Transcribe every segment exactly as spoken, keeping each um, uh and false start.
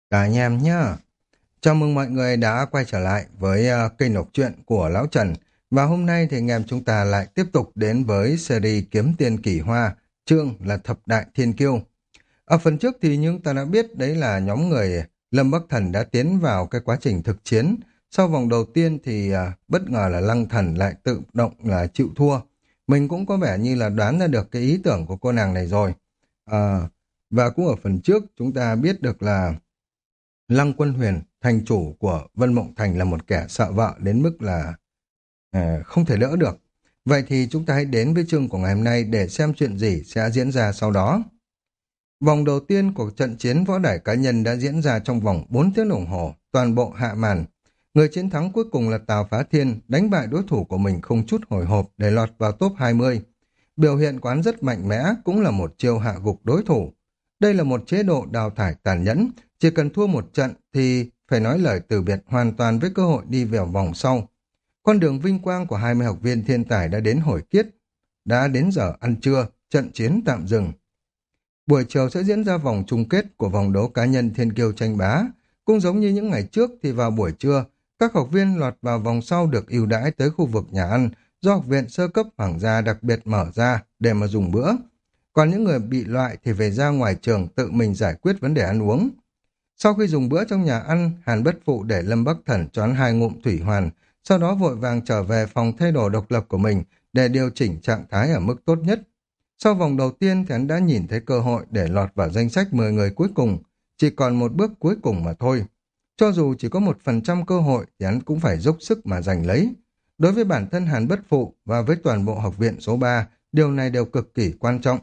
Cả anh em nhá. Chào mừng mọi người đã quay trở lại với ờ, kênh đọc truyện của Lão Trần. Và hôm nay thì anh em chúng ta lại tiếp tục đến với series Kiếm Tiền Kỳ Hoa, chương là Thập Đại Thiên Kiêu. Ở phần trước thì chúng ta đã biết đấy là nhóm người Lâm Bắc Thần đã tiến vào cái quá trình thực chiến. Sau vòng đầu tiên thì ờ, bất ngờ là Lăng Thần lại tự động là chịu thua. Mình cũng có vẻ như là đoán ra được cái ý tưởng của cô nàng này rồi. Ờ, và cũng ở phần trước chúng ta biết được là Lăng Quân Huyền, thành chủ của Vân Mộng Thành là một kẻ sợ vợ đến mức là ờ, không thể đỡ được. Vậy thì chúng ta hãy đến với chương của ngày hôm nay để xem chuyện gì sẽ diễn ra sau đó. Vòng đầu tiên của trận chiến võ đài cá nhân đã diễn ra trong vòng bốn tiếng đồng hồ, toàn bộ hạ màn. Người chiến thắng cuối cùng là Tào Phá Thiên, đánh bại đối thủ của mình không chút hồi hộp để lọt vào top hai mươi. Biểu hiện quán rất mạnh mẽ, cũng là một chiêu hạ gục đối thủ. Đây là một chế độ đào thải tàn nhẫn, chỉ cần thua một trận thì phải nói lời từ biệt hoàn toàn với cơ hội đi vào vòng sau. Con đường vinh quang của hai mươi học viên thiên tài đã đến hồi kết, đã đến giờ ăn trưa, trận chiến tạm dừng. Buổi chiều sẽ diễn ra vòng chung kết của vòng đấu cá nhân thiên kiêu tranh bá. Cũng giống như những ngày trước thì vào buổi trưa, các học viên lọt vào vòng sau được ưu đãi tới khu vực nhà ăn do học viện sơ cấp hoàng gia đặc biệt mở ra để mà dùng bữa. Còn những người bị loại thì về ra ngoài trường tự mình giải quyết vấn đề ăn uống. Sau khi dùng bữa trong nhà ăn, Hàn Bất Phụ để Lâm Bắc Thần choán hai ngụm thủy hoàn, sau đó vội vàng trở về phòng thay đồ độc lập của mình để điều chỉnh trạng thái ở mức tốt nhất. Sau vòng đầu tiên thì hắn đã nhìn thấy cơ hội để lọt vào danh sách mười người cuối cùng, chỉ còn một bước cuối cùng mà thôi. Cho dù chỉ có một phần trăm cơ hội thì hắn cũng phải dốc sức mà giành lấy. Đối với bản thân Hàn Bất Phụ và với toàn bộ học viện số ba, điều này đều cực kỳ quan trọng.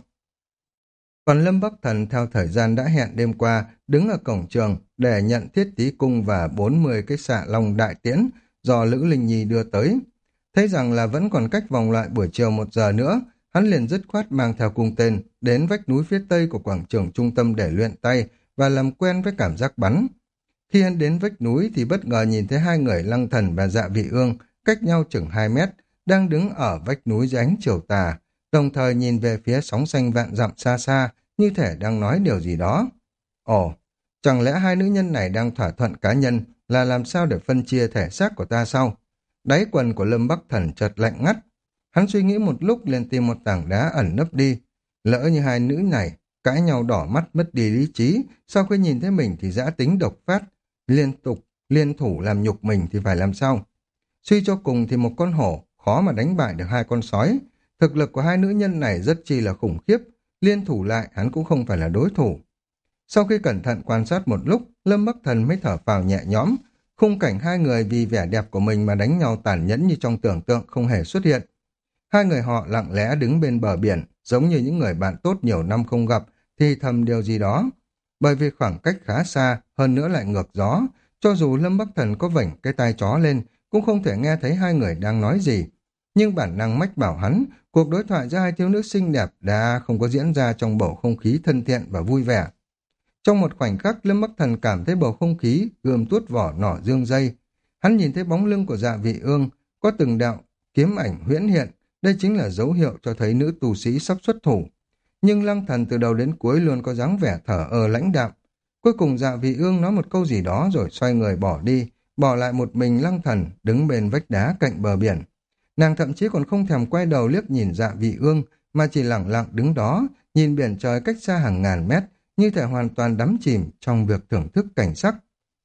Còn Lâm Bắc Thần theo thời gian đã hẹn đêm qua đứng ở cổng trường để nhận thiết tí cung và bốn mươi cái xạ long đại tiễn do Lữ Linh Nhi đưa tới. Thấy rằng là vẫn còn cách vòng loại buổi chiều một giờ nữa, hắn liền dứt khoát mang theo cung tên đến vách núi phía tây của quảng trường trung tâm để luyện tay và làm quen với cảm giác bắn. Khi hắn đến vách núi thì bất ngờ nhìn thấy hai người Lăng Thần và Dạ Vị Ương cách nhau chừng hai mét, đang đứng ở vách núi dưới ánh chiều tà, đồng thời nhìn về phía sóng xanh vạn dặm xa xa, như thể đang nói điều gì đó. Ồ, chẳng lẽ hai nữ nhân này đang thỏa thuận cá nhân là làm sao để phân chia thể xác của ta sao? Đáy quần của Lâm Bắc Thần chợt lạnh ngắt. Hắn suy nghĩ một lúc liền tìm một tảng đá ẩn nấp đi. Lỡ như hai nữ này cãi nhau đỏ mắt mất đi lý trí, sau khi nhìn thấy mình thì dã tính độc phát, liên tục liên thủ làm nhục mình thì phải làm sao? Suy cho cùng thì một con hổ khó mà đánh bại được hai con sói. Thực lực của hai nữ nhân này rất chi là khủng khiếp, liên thủ lại hắn cũng không phải là đối thủ. Sau khi cẩn thận quan sát một lúc, Lâm Bắc Thần mới thở phào nhẹ nhõm. Khung cảnh hai người vì vẻ đẹp của mình mà đánh nhau tàn nhẫn như trong tưởng tượng không hề xuất hiện. Hai người họ lặng lẽ đứng bên bờ biển, giống như những người bạn tốt nhiều năm không gặp, thì thầm điều gì đó. Bởi vì khoảng cách khá xa, hơn nữa lại ngược gió, cho dù Lâm Bắc Thần có vểnh cái tai chó lên, cũng không thể nghe thấy hai người đang nói gì. Nhưng bản năng mách bảo hắn, cuộc đối thoại giữa hai thiếu nữ xinh đẹp đã không có diễn ra trong bầu không khí thân thiện và vui vẻ. Trong một khoảnh khắc, Lâm Bắc Thần cảm thấy bầu không khí gươm tuốt vỏ nỏ dương dây. Hắn nhìn thấy bóng lưng của Dạ Vị Ương, có từng đạo kiếm ảnh huyễn hiện, đây chính là dấu hiệu cho thấy nữ tu sĩ sắp xuất thủ. Nhưng Lăng Thần từ đầu đến cuối luôn có dáng vẻ thở ơ lãnh đạm. Cuối cùng Dạ Vị Ương nói một câu gì đó rồi xoay người bỏ đi, bỏ lại một mình Lăng Thần đứng bên vách đá cạnh bờ biển. Nàng thậm chí còn không thèm quay đầu liếc nhìn Dạ Vị Ương, mà chỉ lặng lặng đứng đó, nhìn biển trời cách xa hàng ngàn mét, như thể hoàn toàn đắm chìm trong việc thưởng thức cảnh sắc.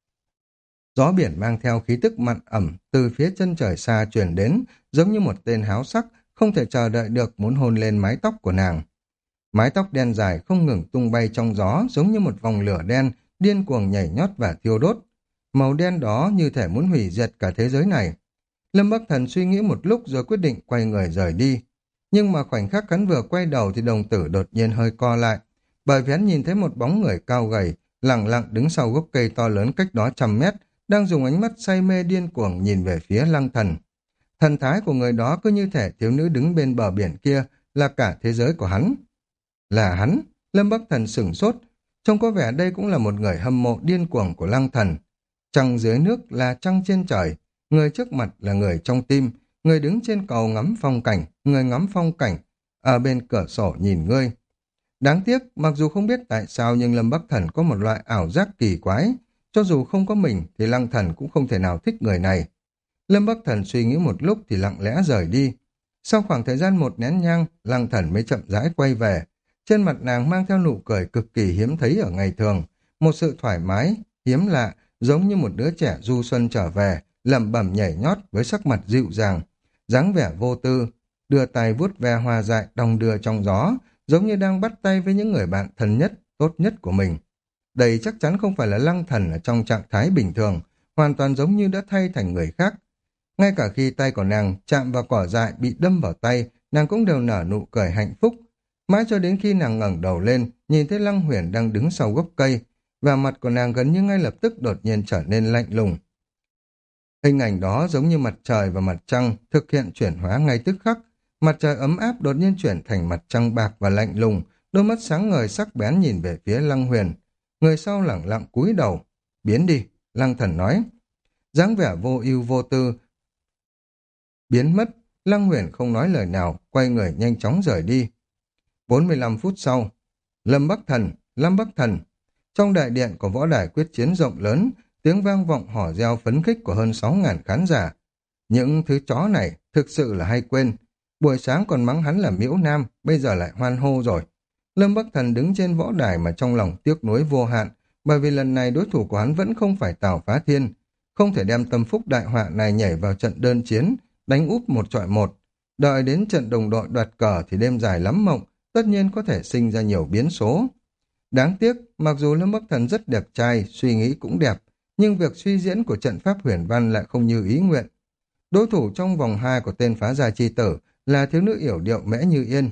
Gió biển mang theo khí tức mặn ẩm từ phía chân trời xa truyền đến, giống như một tên háo sắc, không thể chờ đợi được muốn hôn lên mái tóc của nàng. Mái tóc đen dài không ngừng tung bay trong gió, giống như một vòng lửa đen, điên cuồng nhảy nhót và thiêu đốt. Màu đen đó như thể muốn hủy diệt cả thế giới này. Lâm Bắc Thần suy nghĩ một lúc rồi quyết định quay người rời đi. Nhưng mà khoảnh khắc hắn vừa quay đầu thì đồng tử đột nhiên hơi co lại, bởi vì hắn nhìn thấy một bóng người cao gầy, lặng lặng đứng sau gốc cây to lớn cách đó trăm mét, đang dùng ánh mắt say mê điên cuồng nhìn về phía Lăng Thần. Thần thái của người đó cứ như thể thiếu nữ đứng bên bờ biển kia là cả thế giới của hắn. Là hắn, Lâm Bắc Thần sửng sốt, trông có vẻ đây cũng là một người hâm mộ điên cuồng của Lăng Thần. Trăng dưới nước là trăng trên trời, người trước mặt là người trong tim, người đứng trên cầu ngắm phong cảnh, người ngắm phong cảnh, ở bên cửa sổ nhìn ngươi. Đáng tiếc, mặc dù không biết tại sao nhưng Lâm Bắc Thần có một loại ảo giác kỳ quái. Cho dù không có mình thì Lăng Thần cũng không thể nào thích người này. Lâm Bắc Thần suy nghĩ một lúc thì lặng lẽ rời đi. Sau khoảng thời gian một nén nhang, Lăng Thần mới chậm rãi quay về. Trên mặt nàng mang theo nụ cười cực kỳ hiếm thấy ở ngày thường. Một sự thoải mái, hiếm lạ, giống như một đứa trẻ du xuân trở về, lẩm bẩm nhảy nhót với sắc mặt dịu dàng, dáng vẻ vô tư, đưa tay vuốt ve hoa dại đong đưa trong gió, giống như đang bắt tay với những người bạn thân nhất, tốt nhất của mình. Đây chắc chắn không phải là Lăng Thần ở trong trạng thái bình thường, hoàn toàn giống như đã thay thành người khác. Ngay cả khi tay của nàng chạm vào cỏ dại bị đâm vào tay, nàng cũng đều nở nụ cười hạnh phúc. Mãi cho đến khi nàng ngẩng đầu lên, nhìn thấy Lăng Huyền đang đứng sau gốc cây, và mặt của nàng gần như ngay lập tức đột nhiên trở nên lạnh lùng. Hình ảnh đó giống như mặt trời và mặt trăng thực hiện chuyển hóa ngay tức khắc. Mặt trời ấm áp đột nhiên chuyển thành mặt trăng bạc và lạnh lùng, đôi mắt sáng ngời sắc bén nhìn về phía Lăng Huyền. Người sau lẳng lặng cúi đầu. Biến đi, Lăng Thần nói. Dáng vẻ vô ưu vô tư biến mất, Lăng Huyền không nói lời nào, quay người nhanh chóng rời đi. bốn mươi lăm phút sau, Lâm Bắc Thần, Lâm Bắc Thần. Trong đại điện của võ đài quyết chiến rộng lớn, tiếng vang vọng hò reo phấn khích của hơn sáu ngàn khán giả. Những thứ chó này thực sự là hay quên. Buổi sáng còn mắng hắn là miễu nam, bây giờ lại hoan hô rồi. Lâm Bắc Thần đứng trên võ đài mà trong lòng tiếc nuối vô hạn, bởi vì lần này đối thủ của hắn vẫn không phải Tào Phá Thiên. Không thể đem tâm phúc đại họa này nhảy vào trận đơn chiến, đánh úp một chọi một. Đợi đến trận đồng đội đoạt cờ thì đêm dài lắm mộng, tất nhiên có thể sinh ra nhiều biến số. Đáng tiếc, mặc dù Lâm Bắc Thần rất đẹp trai, suy nghĩ cũng đẹp, nhưng việc suy diễn của trận pháp huyền văn lại không như ý nguyện. Đối thủ trong vòng hai của tên phá gia chi tử là thiếu nữ yểu điệu Mễ Như Yên.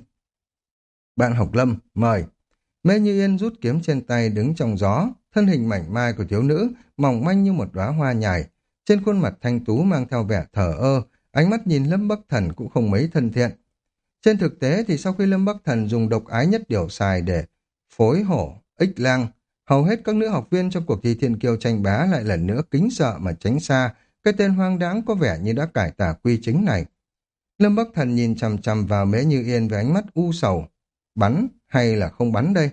Bạn học Lâm, mời. Mễ Như Yên rút kiếm trên tay đứng trong gió, thân hình mảnh mai của thiếu nữ, mỏng manh như một đóa hoa nhài. Trên khuôn mặt thanh tú mang theo vẻ thờ ơ, ánh mắt nhìn Lâm Bắc Thần cũng không mấy thân thiện. Trên thực tế thì sau khi Lâm Bắc Thần dùng độc ái nhất điều xài để phối hổ, ích lang, hầu hết các nữ học viên trong cuộc thi thiên kiêu tranh bá lại lần nữa kính sợ mà tránh xa cái tên hoang đáng có vẻ như đã cải tà quy chính này. Lâm Bắc Thần nhìn chằm chằm vào Mễ Như Yên với ánh mắt u sầu. Bắn hay là không bắn đây?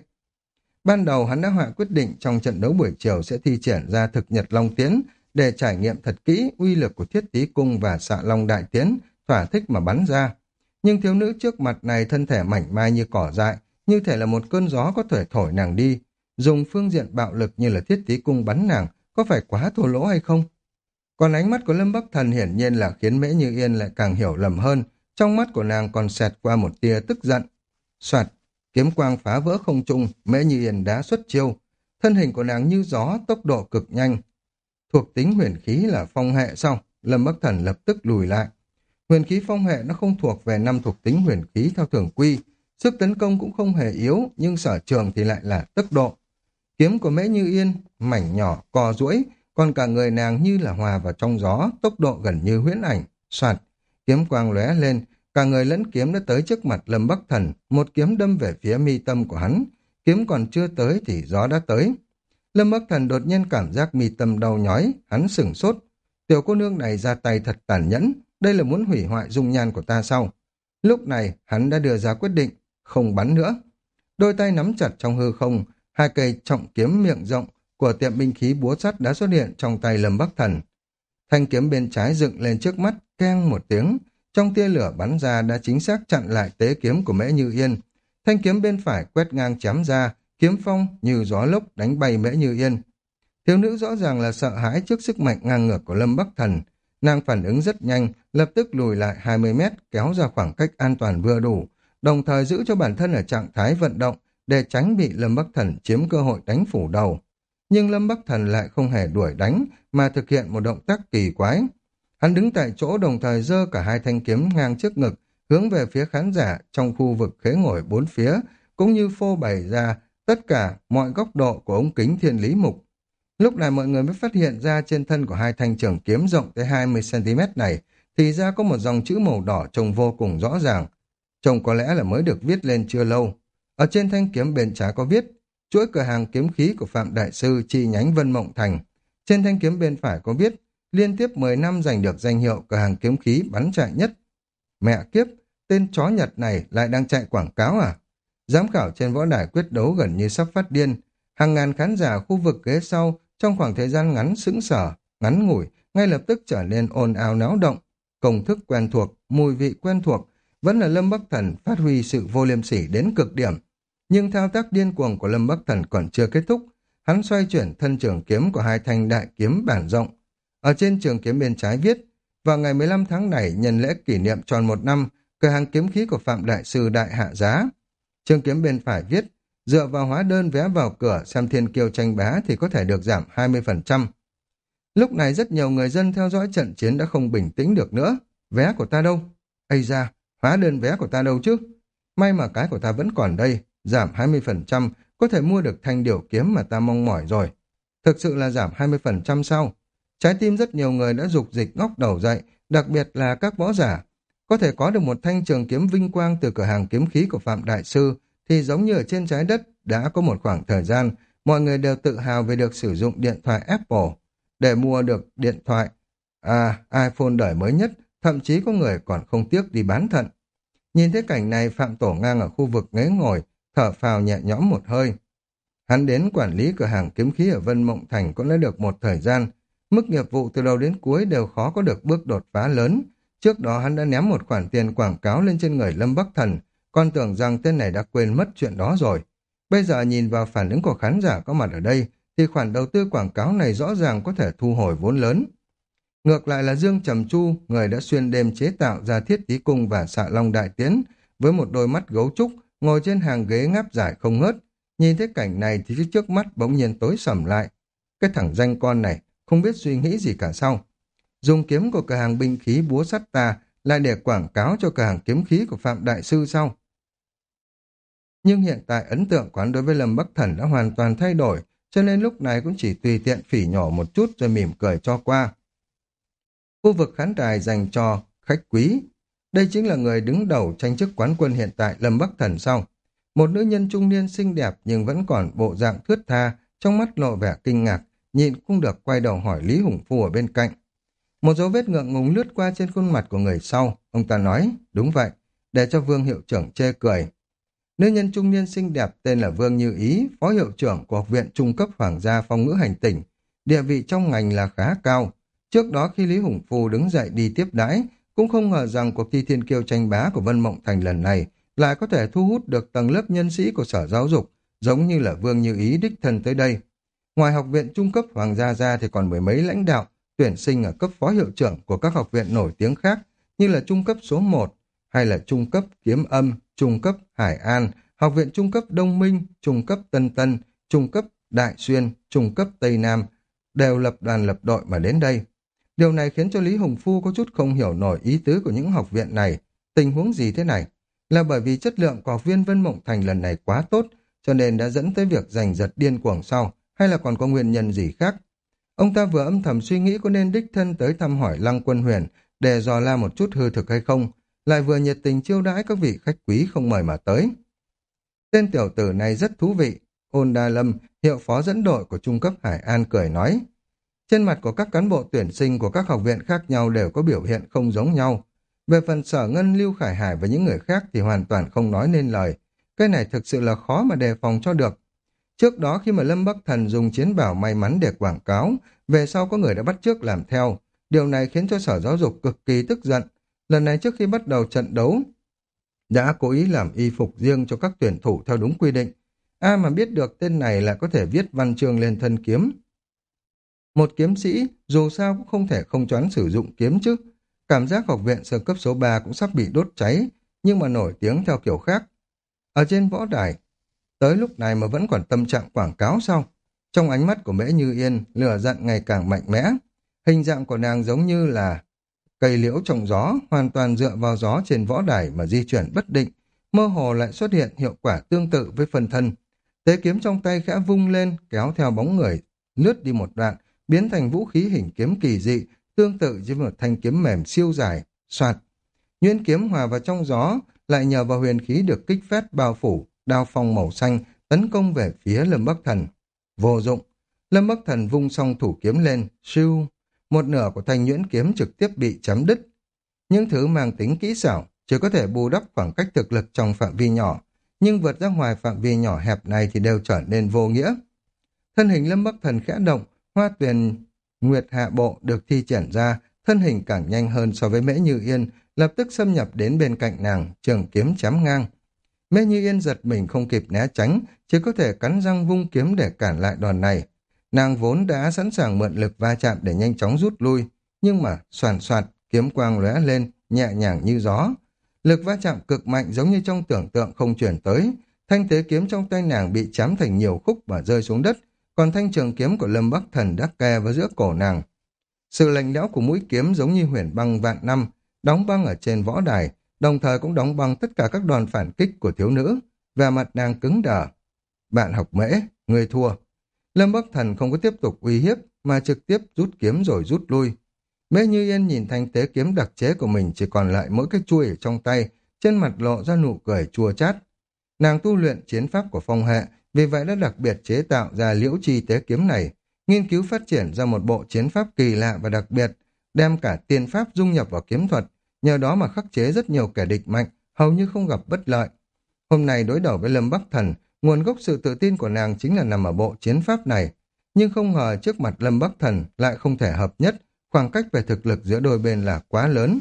Ban đầu hắn đã hạ quyết định trong trận đấu buổi chiều sẽ thi triển ra thực nhật long tiến để trải nghiệm thật kỹ uy lực của thiết tí cung và xạ long đại tiến, thỏa thích mà bắn ra. Nhưng thiếu nữ trước mặt này thân thể mảnh mai như cỏ dại, như thể là một cơn gió có thể thổi nàng đi. Dùng phương diện bạo lực như là thiết tí cung bắn nàng, có phải quá thô lỗ hay không? Còn ánh mắt của Lâm Bắc Thần hiển nhiên là khiến Mễ Như Yên lại càng hiểu lầm hơn, trong mắt của nàng còn xẹt qua một tia tức giận. Soạt, kiếm quang phá vỡ không trung, Mễ Như Yên đã xuất chiêu. Thân hình của nàng như gió, tốc độ cực nhanh. Thuộc tính huyền khí là phong hệ sao? Lâm Bắc Thần lập tức lùi lại. Huyền khí phong hệ nó không thuộc về năm thuộc tính huyền khí theo thường quy, sức tấn công cũng không hề yếu, nhưng sở trường thì lại là tốc độ. Kiếm của Mễ Như Yên, mảnh nhỏ, co duỗi, còn cả người nàng như là hòa vào trong gió, tốc độ gần như huyễn ảnh. Soạt, kiếm quang lóe lên, cả người lẫn kiếm đã tới trước mặt Lâm Bắc Thần, một kiếm đâm về phía mi tâm của hắn. Kiếm còn chưa tới thì gió đã tới. Lâm Bắc Thần đột nhiên cảm giác mi tâm đau nhói, hắn sửng sốt. Tiểu cô nương này ra tay thật tàn nhẫn, đây là muốn hủy hoại dung nhan của ta sao? Lúc này, hắn đã đưa ra quyết định, không bắn nữa. Đôi tay nắm chặt trong hư không, hai cây trọng kiếm miệng rộng của tiệm binh khí búa sắt đã xuất hiện trong tay Lâm Bắc Thần. Thanh kiếm bên trái dựng lên trước mắt, keng một tiếng, trong tia lửa bắn ra đã chính xác chặn lại tế kiếm của Mễ Như Yên. Thanh kiếm bên phải quét ngang chém ra, kiếm phong như gió lốc đánh bay Mễ Như Yên. Thiếu nữ rõ ràng là sợ hãi trước sức mạnh ngang ngược của Lâm Bắc Thần. Nàng phản ứng rất nhanh, lập tức lùi lại hai mươi mét, kéo ra khoảng cách an toàn vừa đủ, đồng thời giữ cho bản thân ở trạng thái vận động để tránh bị Lâm Bắc Thần chiếm cơ hội đánh phủ đầu. Nhưng Lâm Bắc Thần lại không hề đuổi đánh, mà thực hiện một động tác kỳ quái. Hắn đứng tại chỗ đồng thời giơ cả hai thanh kiếm ngang trước ngực, hướng về phía khán giả trong khu vực khế ngồi bốn phía, cũng như phô bày ra tất cả mọi góc độ của ống kính thiên lý mục. Lúc này mọi người mới phát hiện ra trên thân của hai thanh trường kiếm rộng tới hai mươi xăng ti mét này, thì ra có một dòng chữ màu đỏ trông vô cùng rõ ràng. Trông có lẽ là mới được viết lên chưa lâu. Ở trên thanh kiếm bên trái có viết, chuỗi cửa hàng kiếm khí của Phạm Đại Sư chi nhánh Vân Mộng Thành. Trên thanh kiếm bên phải có viết, liên tiếp mười năm giành được danh hiệu cửa hàng kiếm khí bắn chạy nhất. Mẹ kiếp, tên chó Nhật này lại đang chạy quảng cáo à? Giám khảo trên võ đài quyết đấu gần như sắp phát điên. Hàng ngàn khán giả khu vực ghế sau trong khoảng thời gian ngắn sững sờ, ngắn ngủi, ngay lập tức trở nên ồn ào náo động. Công thức quen thuộc, mùi vị quen thuộc, vẫn là Lâm Bắc Thần phát huy sự vô liêm sỉ đến cực điểm. Nhưng thao tác điên cuồng của Lâm Bắc Thần còn chưa kết thúc. Hắn xoay chuyển thân trường kiếm của hai thanh đại kiếm bản rộng. Ở trên trường kiếm bên trái viết, vào ngày mười lăm tháng này nhân lễ kỷ niệm tròn một năm, cửa hàng kiếm khí của Phạm Đại Sư đại hạ giá. Trường kiếm bên phải viết, dựa vào hóa đơn vé vào cửa xem thiên kiêu tranh bá thì có thể được giảm hai mươi phần trăm. Lúc này rất nhiều người dân theo dõi trận chiến đã không bình tĩnh được nữa. Vé của ta đâu? Ây da, hóa đơn vé của ta đâu chứ? May mà cái của ta vẫn còn đây, giảm hai mươi phần trăm, có thể mua được thanh điểu kiếm mà ta mong mỏi rồi. Thực sự là giảm hai mươi phần trăm sao? Trái tim rất nhiều người đã dục dịch ngóc đầu dậy, đặc biệt là các võ giả. Có thể có được một thanh trường kiếm vinh quang từ cửa hàng kiếm khí của Phạm Đại Sư thì giống như ở trên trái đất đã có một khoảng thời gian, mọi người đều tự hào về được sử dụng điện thoại Apple. Để mua được điện thoại à, iPhone đời mới nhất, thậm chí có người còn không tiếc đi bán thận. Nhìn thấy cảnh này, Phạm Tổ Ngang ở khu vực ghế ngồi, thở phào nhẹ nhõm một hơi. Hắn đến quản lý cửa hàng kiếm khí ở Vân Mộng Thành cũng đã được một thời gian. Mức nghiệp vụ từ đầu đến cuối đều khó có được bước đột phá lớn. Trước đó hắn đã ném một khoản tiền quảng cáo lên trên người Lâm Bắc Thần, còn tưởng rằng tên này đã quên mất chuyện đó rồi. Bây giờ nhìn vào phản ứng của khán giả có mặt ở đây, thì khoản đầu tư quảng cáo này rõ ràng có thể thu hồi vốn lớn. Ngược lại là Dương Trầm Chu, người đã xuyên đêm chế tạo ra Thiết Tí Cung và Xạ Long Đại Tiến, với một đôi mắt gấu trúc, ngồi trên hàng ghế ngáp dài không ngớt. Nhìn thấy cảnh này thì cái trước mắt bỗng nhiên tối sầm lại. Cái thằng danh con này, không biết suy nghĩ gì cả sao. Dùng kiếm của cửa hàng binh khí búa sắt ta lại để quảng cáo cho cửa hàng kiếm khí của Phạm Đại Sư sao? Nhưng hiện tại ấn tượng của hắn đối với Lâm Bắc Thần đã hoàn toàn thay đổi, cho nên lúc này cũng chỉ tùy tiện phỉ nhỏ một chút rồi mỉm cười cho qua. Khu vực khán đài dành cho khách quý. Đây chính là người đứng đầu tranh chức quán quân hiện tại Lâm Bắc Thần sau. Một nữ nhân trung niên xinh đẹp nhưng vẫn còn bộ dạng thướt tha, trong mắt lộ vẻ kinh ngạc, nhịn không được quay đầu hỏi Lý Hùng Phu ở bên cạnh. Một dấu vết ngượng ngùng lướt qua trên khuôn mặt của người sau, ông ta nói, đúng vậy, để cho Vương hiệu trưởng chê cười. Nữ nhân trung niên xinh đẹp tên là Vương Như Ý, phó hiệu trưởng của Học viện Trung cấp Hoàng gia Phong ngữ hành tỉnh, địa vị trong ngành là khá cao. Trước đó khi Lý Hùng Phu đứng dậy đi tiếp đãi, cũng không ngờ rằng cuộc thi thiên kiêu tranh bá của Vân Mộng Thành lần này lại có thể thu hút được tầng lớp nhân sĩ của Sở Giáo dục, giống như là Vương Như Ý đích thân tới đây. Ngoài Học viện Trung cấp Hoàng gia ra thì còn mười mấy lãnh đạo, tuyển sinh ở cấp phó hiệu trưởng của các học viện nổi tiếng khác, như là Trung cấp số một, hay là Trung cấp Kiếm Âm, Trung cấp Hải An, Học viện Trung cấp Đông Minh, Trung cấp Tân Tân, Trung cấp Đại Xuyên, Trung cấp Tây Nam, đều lập đoàn lập đội mà đến đây. Điều này khiến cho Lý Hùng Phu có chút không hiểu nổi ý tứ của những học viện này. Tình huống gì thế này? Là bởi vì chất lượng của học viên Vân Mộng Thành lần này quá tốt, cho nên đã dẫn tới việc giành giật điên cuồng sau, hay là còn có nguyên nhân gì khác? Ông ta vừa âm thầm suy nghĩ có nên đích thân tới thăm hỏi Lăng Quân Huyền để dò la một chút hư thực hay không, lại vừa nhiệt tình chiêu đãi các vị khách quý không mời mà tới. Tên tiểu tử này rất thú vị, Ôn Đa Lâm, hiệu phó dẫn đội của Trung cấp Hải An cười nói. Trên mặt của các cán bộ tuyển sinh của các học viện khác nhau đều có biểu hiện không giống nhau. Về phần Sở Ngân, Lưu Khải Hải và những người khác thì hoàn toàn không nói nên lời. Cái này thực sự là khó mà đề phòng cho được. Trước đó khi mà Lâm Bắc Thần dùng chiến bảo may mắn để quảng cáo, về sau có người đã bắt chước làm theo. Điều này khiến cho Sở Giáo dục cực kỳ tức giận. Lần này trước khi bắt đầu trận đấu, đã cố ý làm y phục riêng cho các tuyển thủ theo đúng quy định. Ai mà biết được tên này lại có thể viết văn chương lên thân kiếm. Một kiếm sĩ dù sao cũng không thể không choán sử dụng kiếm chứ. Cảm giác học viện sơ cấp số ba cũng sắp bị đốt cháy, nhưng mà nổi tiếng theo kiểu khác. Ở trên võ đài, tới lúc này mà vẫn còn tâm trạng quảng cáo sao? Trong ánh mắt của Mễ Như Yên, lửa giận ngày càng mạnh mẽ. Hình dạng của nàng giống như là cây liễu trong gió, hoàn toàn dựa vào gió trên võ đài mà di chuyển bất định, mơ hồ lại xuất hiện hiệu quả tương tự với phân thân. Tế kiếm trong tay khẽ vung lên, kéo theo bóng người, lướt đi một đoạn, biến thành vũ khí hình kiếm kỳ dị, tương tự với một thanh kiếm mềm siêu dài, soạt. Nhuyễn kiếm hòa vào trong gió, lại nhờ vào huyền khí được kích phát bao phủ, đao phong màu xanh, tấn công về phía Lâm Bắc Thần. Vô dụng, Lâm Bắc Thần vung song thủ kiếm lên, siêu, một nửa của thanh nhuyễn kiếm trực tiếp bị chém đứt. Những thứ mang tính kỹ xảo chỉ có thể bù đắp khoảng cách thực lực trong phạm vi nhỏ, nhưng vượt ra ngoài phạm vi nhỏ hẹp này thì đều trở nên vô nghĩa. Thân hình Lâm Bắc Thần khẽ động, Hoa Tuyền Nguyệt Hạ Bộ được thi triển ra, thân hình càng nhanh hơn so với Mễ Như Yên, lập tức xâm nhập đến bên cạnh nàng, trường kiếm chém ngang. Mễ Như Yên giật mình không kịp né tránh, chỉ có thể cắn răng vung kiếm để cản lại đòn này. Nàng vốn đã sẵn sàng mượn lực va chạm để nhanh chóng rút lui, nhưng mà soàn soạt, kiếm quang lóe lên, nhẹ nhàng như gió. Lực va chạm cực mạnh giống như trong tưởng tượng không chuyển tới, thanh tế kiếm trong tay nàng bị chém thành nhiều khúc và rơi xuống đất, còn thanh trường kiếm của Lâm Bắc Thần đã kề vào giữa cổ nàng. Sự lạnh lẽo của mũi kiếm giống như huyền băng vạn năm, đóng băng ở trên võ đài, đồng thời cũng đóng băng tất cả các đòn phản kích của thiếu nữ, và mặt nàng cứng đờ. Bạn học Mễ, người thua. Lâm Bắc Thần không có tiếp tục uy hiếp, mà trực tiếp rút kiếm rồi rút lui. Mễ Như Yên nhìn thanh tế kiếm đặc chế của mình chỉ còn lại mỗi cái chuôi ở trong tay, trên mặt lộ ra nụ cười chua chát. Nàng tu luyện chiến pháp của phong hệ, vì vậy đã đặc biệt chế tạo ra liễu chi tế kiếm này, nghiên cứu phát triển ra một bộ chiến pháp kỳ lạ và đặc biệt, đem cả tiên pháp dung nhập vào kiếm thuật, nhờ đó mà khắc chế rất nhiều kẻ địch mạnh, hầu như không gặp bất lợi. Hôm nay đối đầu với Lâm Bắc Thần, nguồn gốc sự tự tin của nàng chính là nằm ở bộ chiến pháp này, nhưng không ngờ trước mặt Lâm Bắc Thần lại không thể hợp nhất, khoảng cách về thực lực giữa đôi bên là quá lớn.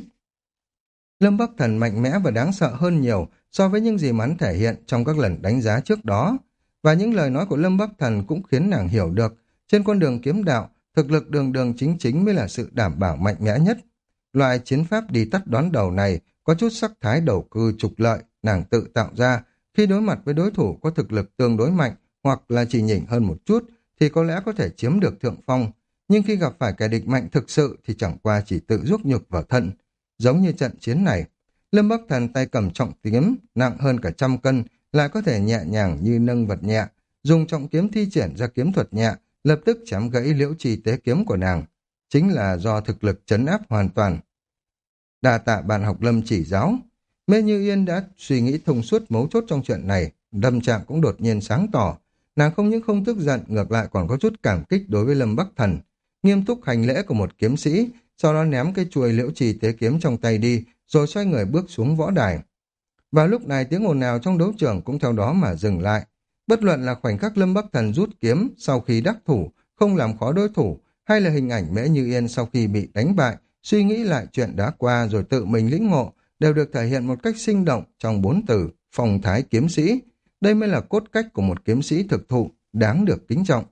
Lâm Bắc Thần mạnh mẽ và đáng sợ hơn nhiều so với những gì mà hắn thể hiện trong các lần đánh giá trước đó. Và những lời nói của Lâm Bắc Thần cũng khiến nàng hiểu được, trên con đường kiếm đạo, thực lực đường đường chính chính mới là sự đảm bảo mạnh mẽ nhất. Loại chiến pháp đi tắt đón đầu này có chút sắc thái đầu cư trục lợi, nàng tự tạo ra, khi đối mặt với đối thủ có thực lực tương đối mạnh hoặc là chỉ nhỉnh hơn một chút thì có lẽ có thể chiếm được thượng phong, nhưng khi gặp phải kẻ địch mạnh thực sự thì chẳng qua chỉ tự rút nhục vào thân. Giống như trận chiến này, Lâm Bắc Thần tay cầm trọng kiếm nặng hơn cả trăm cân, lại có thể nhẹ nhàng như nâng vật nhẹ, dùng trọng kiếm thi triển ra kiếm thuật nhẹ, lập tức chém gãy liễu trì tế kiếm của nàng. Chính là do thực lực trấn áp hoàn toàn. Đa tạ bạn học Lâm chỉ giáo. Mê Như Yên đã suy nghĩ thông suốt mấu chốt trong chuyện này, tâm trạng cũng đột nhiên sáng tỏ. Nàng không những không tức giận, ngược lại còn có chút cảm kích đối với Lâm Bắc Thần. Nghiêm túc hành lễ của một kiếm sĩ, sau đó ném cái chuôi liễu trì tế kiếm trong tay đi, rồi xoay người bước xuống võ đài. Vào lúc này tiếng ồn ào trong đấu trường cũng theo đó mà dừng lại. Bất luận là khoảnh khắc Lâm Bắc Thần rút kiếm sau khi đắc thủ, không làm khó đối thủ, hay là hình ảnh Mễ Như Yên sau khi bị đánh bại, suy nghĩ lại chuyện đã qua rồi tự mình lĩnh ngộ, đều được thể hiện một cách sinh động trong bốn từ phong thái kiếm sĩ. Đây mới là cốt cách của một kiếm sĩ thực thụ, đáng được kính trọng.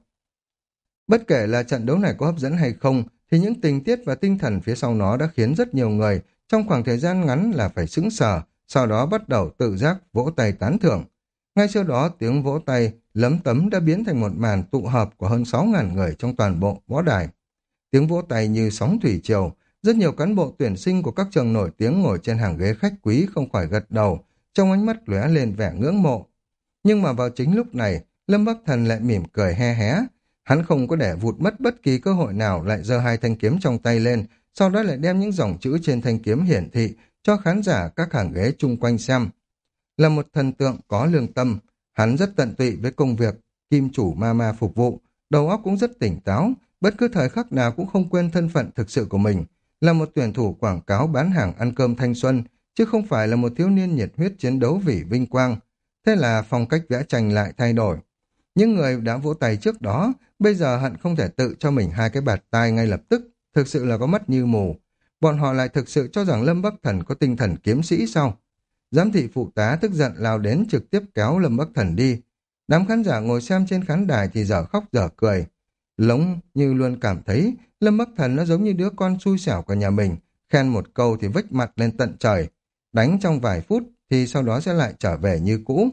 Bất kể là trận đấu này có hấp dẫn hay không, thì những tình tiết và tinh thần phía sau nó đã khiến rất nhiều người trong khoảng thời gian ngắn là phải sững sờ, sau đó bắt đầu tự giác vỗ tay tán thưởng. Ngay sau đó tiếng vỗ tay lấm tấm đã biến thành một màn tụ hợp của hơn sáu nghìn người trong toàn bộ võ đài. Tiếng vỗ tay như sóng thủy triều, rất nhiều cán bộ tuyển sinh của các trường nổi tiếng ngồi trên hàng ghế khách quý không khỏi gật đầu, trong ánh mắt lóe lên vẻ ngưỡng mộ. Nhưng mà vào chính lúc này, Lâm Bắc Thần lại mỉm cười he hé. Hắn không có để vụt mất bất kỳ cơ hội nào, lại giơ hai thanh kiếm trong tay lên, sau đó lại đem những dòng chữ trên thanh kiếm hiển thị cho khán giả các hàng ghế chung quanh xem. Là một thần tượng có lương tâm, hắn rất tận tụy với công việc, kim chủ ma ma phục vụ, đầu óc cũng rất tỉnh táo, bất cứ thời khắc nào cũng không quên thân phận thực sự của mình, là một tuyển thủ quảng cáo bán hàng ăn cơm thanh xuân, chứ không phải là một thiếu niên nhiệt huyết chiến đấu vì vinh quang. Thế là phong cách vẽ tranh lại thay đổi. Những người đã vỗ tay trước đó, bây giờ hận không thể tự cho mình hai cái bạt tai ngay lập tức, thực sự là có mắt như mù. Bọn họ lại thực sự cho rằng Lâm Bắc Thần có tinh thần kiếm sĩ sao? Giám thị phụ tá tức giận lao đến trực tiếp kéo Lâm Bắc Thần đi. Đám khán giả ngồi xem trên khán đài thì dở khóc dở cười. Lống như luôn cảm thấy Lâm Bắc Thần nó giống như đứa con xui xẻo của nhà mình, khen một câu thì vếch mặt lên tận trời, đánh trong vài phút thì sau đó sẽ lại trở về như cũ.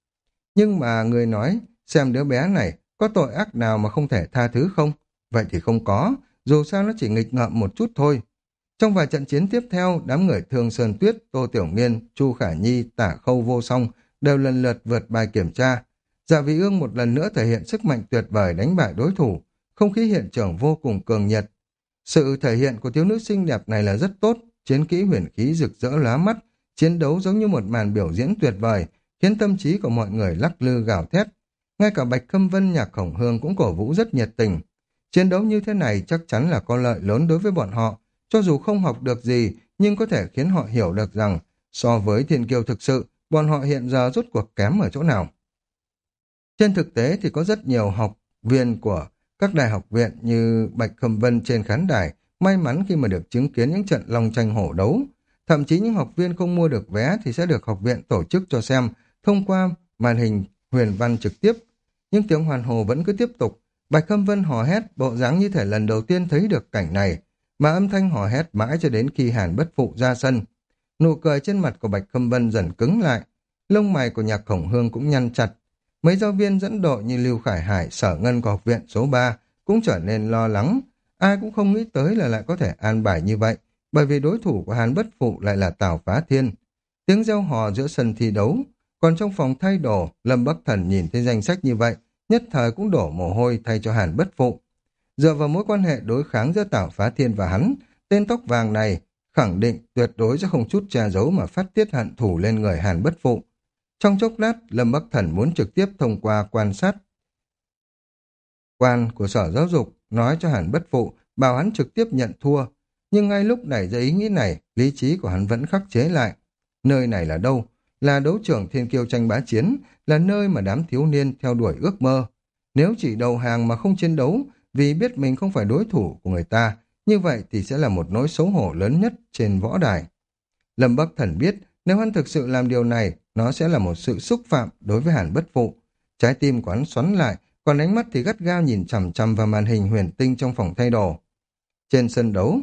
Nhưng mà người nói, xem đứa bé này có tội ác nào mà không thể tha thứ không? Vậy thì không có, dù sao nó chỉ nghịch ngợm một chút thôi. Trong vài trận chiến tiếp theo, đám người Thương Sơn Tuyết, Tô Tiểu Nghiên, Chu Khả Nhi, Tả Khâu Vô Song đều lần lượt vượt bài kiểm tra. Dạ Vị Ương một lần nữa thể hiện sức mạnh tuyệt vời đánh bại đối thủ, không khí hiện trường vô cùng cường nhiệt. Sự thể hiện của thiếu nữ xinh đẹp này là rất tốt, chiến kỹ huyền khí rực rỡ lóa mắt, chiến đấu giống như một màn biểu diễn tuyệt vời, khiến tâm trí của mọi người lắc lư gào thét. Ngay cả Bạch Khâm Vân, Nhạc Khổng Hương cũng cổ vũ rất nhiệt tình. Chiến đấu như thế này chắc chắn là có lợi lớn đối với bọn họ, cho dù không học được gì, nhưng có thể khiến họ hiểu được rằng, so với thiên kiêu thực sự, bọn họ hiện giờ rốt cuộc kém ở chỗ nào. Trên thực tế thì có rất nhiều học viên của Các đại học viện như Bạch Khâm Vân trên khán đài may mắn khi mà được chứng kiến những trận long tranh hổ đấu. Thậm chí những học viên không mua được vé thì sẽ được học viện tổ chức cho xem thông qua màn hình huyền văn trực tiếp. Nhưng tiếng hoàn hồ vẫn cứ tiếp tục. Bạch Khâm Vân hò hét bộ dáng như thể lần đầu tiên thấy được cảnh này, mà âm thanh hò hét mãi cho đến khi Hàn Bất Phụ ra sân. Nụ cười trên mặt của Bạch Khâm Vân dần cứng lại, lông mày của Nhạc Khổng Hương cũng nhăn chặt. Mấy giáo viên dẫn đội như Lưu Khải Hải, Sở Ngân của học viện số ba cũng trở nên lo lắng. Ai cũng không nghĩ tới là lại có thể an bài như vậy, bởi vì đối thủ của Hàn Bất Phụ lại là Tào Phá Thiên. Tiếng reo hò giữa sân thi đấu, còn trong phòng thay đồ, Lâm Bắc Thần nhìn thấy danh sách như vậy, nhất thời cũng đổ mồ hôi thay cho Hàn Bất Phụ. Dựa vào mối quan hệ đối kháng giữa Tào Phá Thiên và hắn, tên tóc vàng này khẳng định tuyệt đối sẽ không chút che giấu mà phát tiết hận thù lên người Hàn Bất Phụ. Trong chốc lát, Lâm Bắc Thần muốn trực tiếp thông qua quan sát quan của Sở Giáo dục nói cho Hàn Bất Phụ, bảo hắn trực tiếp nhận thua. Nhưng ngay lúc này ra ý nghĩ này, lý trí của hắn vẫn khắc chế lại. Nơi này là đâu? Là đấu trường thiên kiêu tranh bá chiến, là nơi mà đám thiếu niên theo đuổi ước mơ. Nếu chỉ đầu hàng mà không chiến đấu, vì biết mình không phải đối thủ của người ta, như vậy thì sẽ là một nỗi xấu hổ lớn nhất trên võ đài. Lâm Bắc Thần biết, nếu hắn thực sự làm điều này, nó sẽ là một sự xúc phạm đối với Hàn Bất Phụ. Trái tim của hắn xoắn lại, còn ánh mắt thì gắt gao nhìn chằm chằm vào màn hình huyền tinh trong phòng thay đồ. Trên sân đấu,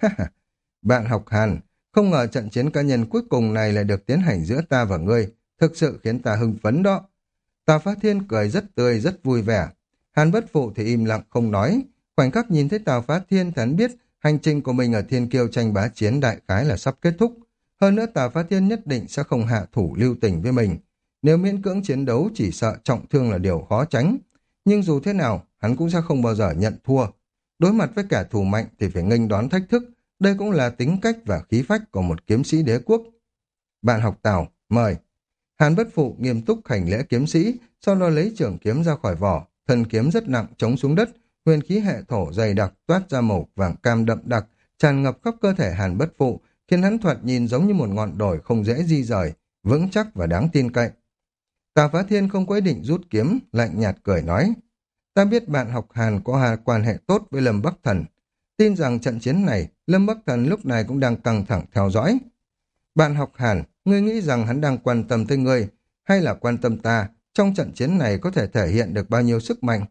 bạn học Hàn, không ngờ trận chiến cá nhân cuối cùng này lại được tiến hành giữa ta và ngươi, thực sự khiến ta hưng phấn đó. Tào Phá Thiên cười rất tươi, rất vui vẻ. Hàn Bất Phụ thì im lặng không nói. Khoảnh khắc nhìn thấy Tào Phá Thiên thì hắn biết hành trình của mình ở thiên kiêu tranh bá chiến đại khái là sắp kết thúc. Hơn nữa Tào Phá Thiên nhất định sẽ không hạ thủ lưu tình với mình. Nếu miễn cưỡng chiến đấu chỉ sợ trọng thương là điều khó tránh. Nhưng dù thế nào, hắn cũng sẽ không bao giờ nhận thua. Đối mặt với kẻ thù mạnh thì phải nghênh đón thách thức. Đây cũng là tính cách và khí phách của một kiếm sĩ đế quốc. Bạn học Tào, mời. Hàn Bất Phụ nghiêm túc hành lễ kiếm sĩ, sau đó lấy trường kiếm ra khỏi vỏ. Thân kiếm rất nặng chống xuống đất, huyền khí hệ thổ dày đặc toát ra màu vàng cam đậm đặc, tràn ngập khắp cơ thể Hàn Bất Phụ, khiến hắn thoạt nhìn giống như một ngọn đồi không dễ di rời, vững chắc và đáng tin cậy. Tào Phá Thiên không có ý định rút kiếm, lạnh nhạt cười nói: Ta biết bạn học Hàn có hà quan hệ tốt với Lâm Bắc Thần. Tin rằng trận chiến này, Lâm Bắc Thần lúc này cũng đang căng thẳng theo dõi. Bạn học Hàn, ngươi nghĩ rằng hắn đang quan tâm tới ngươi, hay là quan tâm ta, trong trận chiến này có thể thể hiện được bao nhiêu sức mạnh?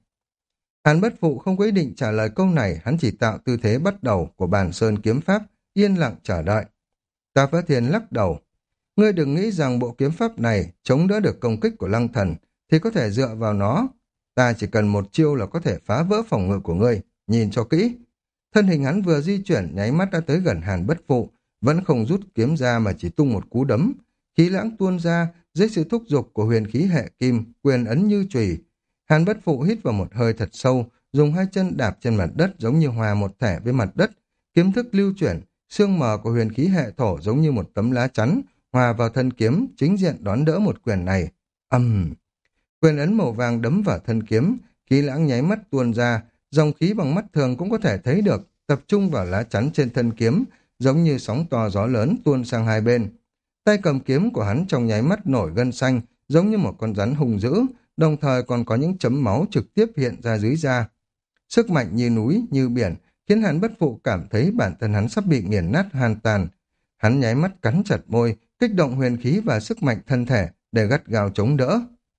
Hàn Bất Phụ không có ý định trả lời câu này, hắn chỉ tạo tư thế bắt đầu của bàn sơn kiếm pháp, yên lặng chờ đợi. Tào Phá Thiên lắc đầu. Ngươi đừng nghĩ rằng bộ kiếm pháp này chống đỡ được công kích của Lăng Thần, thì có thể dựa vào nó. Ta chỉ cần một chiêu là có thể phá vỡ phòng ngự của ngươi, nhìn cho kỹ. Thân hình hắn vừa di chuyển nháy mắt đã tới gần Hàn Bất Phụ, vẫn không rút kiếm ra mà chỉ tung một cú đấm. Khí lãng tuôn ra, dưới sự thúc giục của huyền khí hệ kim, quyền ấn như chùy. Hàn Bất Phụ hít vào một hơi thật sâu, dùng hai chân đạp trên mặt đất giống như hòa một thể với mặt đất. Kiếm thức lưu chuyển, xương mờ của huyền khí hệ thổ giống như một tấm lá chắn, hòa vào thân kiếm, chính diện đón đỡ một quyền này. Âm! Uhm. Quyền ấn màu vàng đấm vào thân kiếm, khí lãng nháy mắt tuôn ra, dòng khí bằng mắt thường cũng có thể thấy được, tập trung vào lá chắn trên thân kiếm, giống như sóng to gió lớn tuôn sang hai bên. Tay cầm kiếm của hắn trong nháy mắt nổi gân xanh, giống như một con rắn hung dữ, đồng thời còn có những chấm máu trực tiếp hiện ra dưới da. Sức mạnh như núi, như biển, khiến Hàn Bất Phụ cảm thấy bản thân hắn sắp bị nghiền nát hoàn toàn. Hắn nháy mắt cắn chặt môi, kích động huyền khí và sức mạnh thân thể để gắt gao chống đỡ.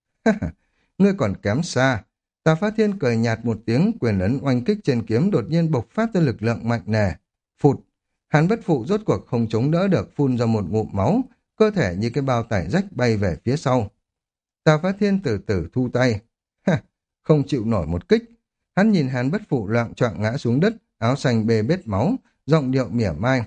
Ngươi còn kém xa. Tào Phá Thiên cười nhạt một tiếng, quyền ấn oanh kích trên kiếm đột nhiên bộc phát ra lực lượng mạnh nề. Phụt! Hàn Bất Phụ rốt cuộc không chống đỡ được, phun ra một ngụm máu, cơ thể như cái bao tải rách bay về phía sau. Tào Phá Thiên từ từ thu tay. Ha! Không chịu nổi một kích. Hắn nhìn Hàn Bất Phụ loạng choạng ngã xuống đất, áo xanh bê bết máu, giọng điệu mỉa mai.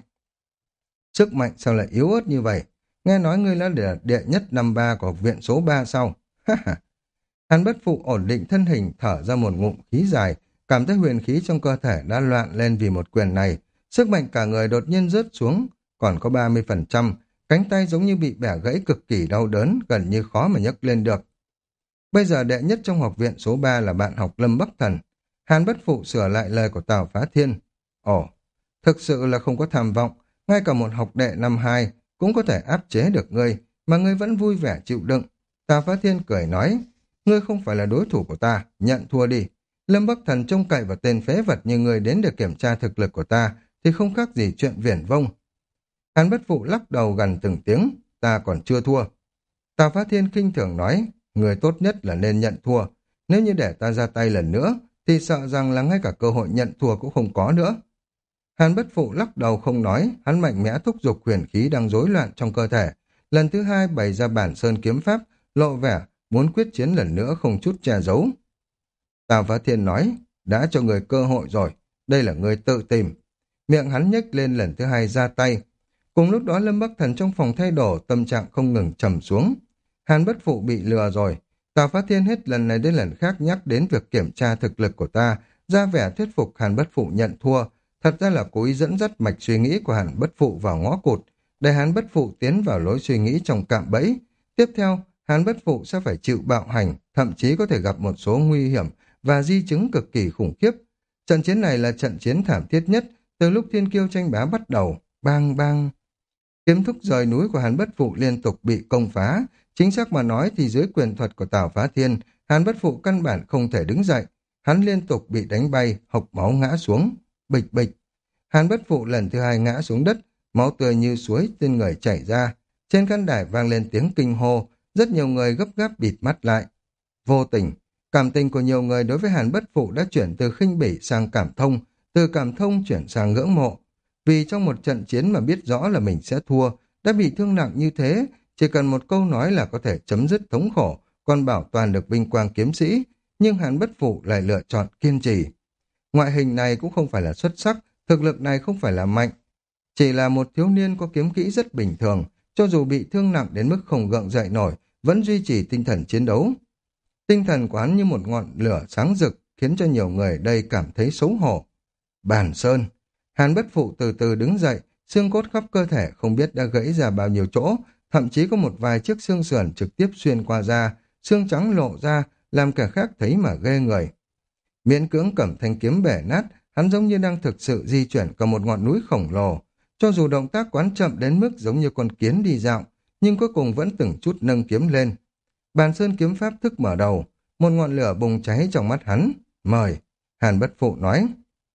Sức mạnh sao lại yếu ớt như vậy? Nghe nói ngươi là đệ nhất năm ba của học viện số ba sao? Ha ha! Hàn Bất Phụ ổn định thân hình, thở ra một ngụm khí dài, cảm thấy huyền khí trong cơ thể đã loạn lên vì một quyền này. Sức mạnh cả người đột nhiên rớt xuống, còn có ba mươi phần trăm, cánh tay giống như bị bẻ gãy cực kỳ đau đớn, gần như khó mà nhấc lên được. Bây giờ đệ nhất trong học viện số ba là bạn học Lâm Bắc Thần. Hàn Bất Phụ sửa lại lời của Tào Phá Thiên. Ồ, thực sự là không có tham vọng, ngay cả một học đệ năm hai cũng có thể áp chế được ngươi, mà ngươi vẫn vui vẻ chịu đựng. Tào Phá Thiên cười nói, ngươi không phải là đối thủ của ta, nhận thua đi. Lâm Bắc Thần trông cậy vào tên phế vật như người đến để kiểm tra thực lực của ta, thì không khác gì chuyện viển vông. Hàn Bất Phụ lắc đầu gần từng tiếng, ta còn chưa thua. Tào Phá Thiên khinh thường nói, người tốt nhất là nên nhận thua. Nếu như để ta ra tay lần nữa, thì sợ rằng là ngay cả cơ hội nhận thua cũng không có nữa. Hàn Bất Phụ lắc đầu không nói, hắn mạnh mẽ thúc giục huyền khí đang rối loạn trong cơ thể. Lần thứ hai bày ra bản sơn kiếm pháp, lộ vẻ, muốn quyết chiến lần nữa không chút che giấu. Tào Phá Thiên nói, đã cho người cơ hội rồi, đây là người tự tìm. Miệng hắn nhếch lên lần thứ hai ra tay. Cùng lúc đó Lâm Bắc Thần trong phòng thay đồ, tâm trạng không ngừng trầm xuống. Hàn Bất Phụ bị lừa rồi. Tào Phá Thiên hết lần này đến lần khác nhắc đến việc kiểm tra thực lực của ta, ra vẻ thuyết phục Hàn Bất Phụ nhận thua. Thật ra là cố ý dẫn dắt mạch suy nghĩ của Hàn Bất Phụ vào ngõ cụt, để Hàn Bất Phụ tiến vào lối suy nghĩ trong cạm bẫy. Tiếp theo, Hàn Bất Phụ sẽ phải chịu bạo hành, thậm chí có thể gặp một số nguy hiểm và di chứng cực kỳ khủng khiếp. Trận chiến này là trận chiến thảm thiết nhất từ lúc thiên kiêu tranh bá bắt đầu. Bang bang. Kiếm thúc rời núi của Hàn Bất Phụ liên tục bị công phá. Chính xác mà nói thì dưới quyền thuật của Tào Phá Thiên, Hàn Bất Phụ căn bản không thể đứng dậy. Hắn liên tục bị đánh bay, hộc máu ngã xuống. Bịch bịch. Hàn Bất Phụ lần thứ hai ngã xuống đất, máu tươi như suối trên người chảy ra. Trên khán đài vang lên tiếng kinh hô, rất nhiều người gấp gáp bịt mắt lại. Vô tình, cảm tình của nhiều người đối với Hàn Bất Phụ đã chuyển từ khinh bỉ sang cảm thông, từ cảm thông chuyển sang ngưỡng mộ. Vì trong một trận chiến mà biết rõ là mình sẽ thua, đã bị thương nặng như thế, chỉ cần một câu nói là có thể chấm dứt thống khổ, còn bảo toàn được vinh quang kiếm sĩ, nhưng Hàn Bất Phụ lại lựa chọn kiên trì. Ngoại hình này cũng không phải là xuất sắc, thực lực này không phải là mạnh, chỉ là một thiếu niên có kiếm kỹ rất bình thường, cho dù bị thương nặng đến mức không gượng dậy nổi, vẫn duy trì tinh thần chiến đấu. Tinh thần của hắn như một ngọn lửa sáng rực, khiến cho nhiều người ở đây cảm thấy xấu hổ. Bàn Sơn. Hàn Bất Phụ từ từ đứng dậy, xương cốt khắp cơ thể không biết đã gãy ra bao nhiêu chỗ, thậm chí có một vài chiếc xương sườn trực tiếp xuyên qua da, xương trắng lộ ra, làm kẻ khác thấy mà ghê người. Miễn cưỡng cầm thanh kiếm bể nát, hắn giống như đang thực sự di chuyển cả một ngọn núi khổng lồ. Cho dù động tác quán chậm đến mức giống như con kiến đi dạo, nhưng cuối cùng vẫn từng chút nâng kiếm lên. Bàn Sơn kiếm pháp thức mở đầu, một ngọn lửa bùng cháy trong mắt hắn. Mời, Hàn Bất Phụ nói.